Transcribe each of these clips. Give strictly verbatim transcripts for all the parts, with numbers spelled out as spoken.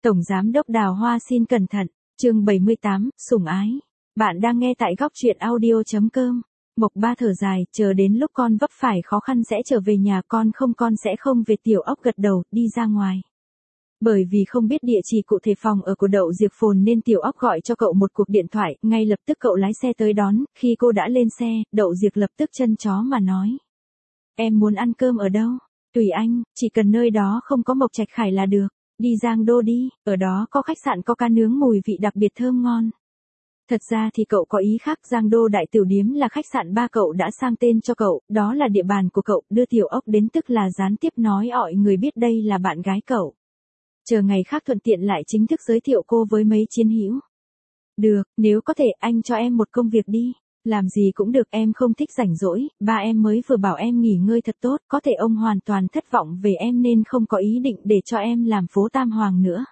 Tổng Giám đốc Đào Hoa xin cẩn thận, chương bảy mươi tám, sủng ái. Bạn đang nghe tại góc truyện audio chấm com. Mộc Ba thở dài, chờ đến lúc con vấp phải khó khăn sẽ trở về nhà, con không con sẽ không về. Tiểu Ốc gật đầu, đi ra ngoài. Bởi vì không biết địa chỉ cụ thể phòng ở của Đậu Diệp Phồn nên Tiểu Ốc gọi cho cậu một cuộc điện thoại, ngay lập tức cậu lái xe tới đón. Khi cô đã lên xe, Đậu Diệp lập tức chân chó mà nói: Em muốn ăn cơm ở đâu? Tùy anh, chỉ cần nơi đó không có Mộc Trạch Khải là được. Đi Giang Đô đi, ở đó có khách sạn có cá nướng mùi vị đặc biệt thơm ngon. Thật ra thì cậu có ý khác, Giang Đô Đại Tiểu Điếm là khách sạn ba cậu đã sang tên cho cậu, đó là địa bàn của cậu, đưa Tiểu Ốc đến tức là gián tiếp nói ọi người biết đây là bạn gái cậu. Chờ ngày khác thuận tiện lại chính thức giới thiệu cô với mấy chiến hữu. Được, nếu có thể anh cho em một công việc đi. Làm gì cũng được, em không thích rảnh rỗi, ba em mới vừa bảo em nghỉ ngơi thật tốt, có thể ông hoàn toàn thất vọng về em nên không có ý định để cho em làm phố Tam Hoàng nữa.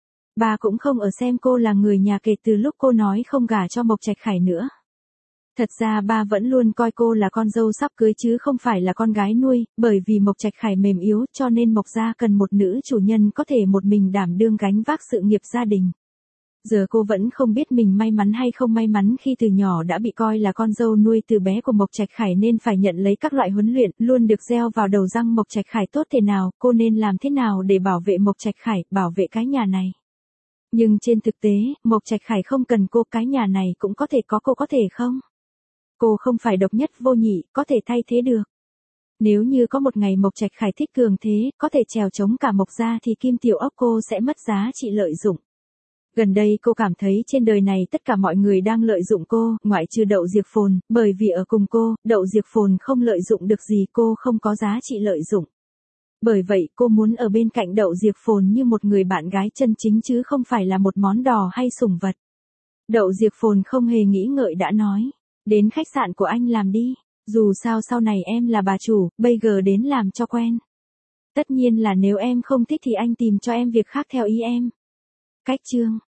Ba cũng không ở xem cô là người nhà kể từ lúc cô nói không gả cho Mộc Trạch Khải nữa. Thật ra ba vẫn luôn coi cô là con dâu sắp cưới chứ không phải là con gái nuôi, bởi vì Mộc Trạch Khải mềm yếu cho nên Mộc gia cần một nữ chủ nhân có thể một mình đảm đương gánh vác sự nghiệp gia đình. Giờ cô vẫn không biết mình may mắn hay không may mắn khi từ nhỏ đã bị coi là con dâu nuôi từ bé của Mộc Trạch Khải nên phải nhận lấy các loại huấn luyện, luôn được gieo vào đầu răng Mộc Trạch Khải tốt thế nào, cô nên làm thế nào để bảo vệ Mộc Trạch Khải, bảo vệ cái nhà này. Nhưng trên thực tế, Mộc Trạch Khải không cần cô, cái nhà này cũng có thể có cô, có thể không? Cô không phải độc nhất vô nhị, có thể thay thế được. Nếu như có một ngày Mộc Trạch Khải thích cường thế, có thể trèo chống cả Mộc gia thì Kim Tiểu Ốc cô sẽ mất giá trị lợi dụng. Gần đây cô cảm thấy trên đời này tất cả mọi người đang lợi dụng cô, ngoại trừ Đậu Diệp Phồn, bởi vì ở cùng cô, Đậu Diệp Phồn không lợi dụng được gì, cô không có giá trị lợi dụng. Bởi vậy cô muốn ở bên cạnh Đậu Diệp Phồn như một người bạn gái chân chính chứ không phải là một món đò hay sủng vật. Đậu Diệp Phồn không hề nghĩ ngợi đã nói, đến khách sạn của anh làm đi, dù sao sau này em là bà chủ, bây giờ đến làm cho quen. Tất nhiên là nếu em không thích thì anh tìm cho em việc khác theo ý em. Cách chương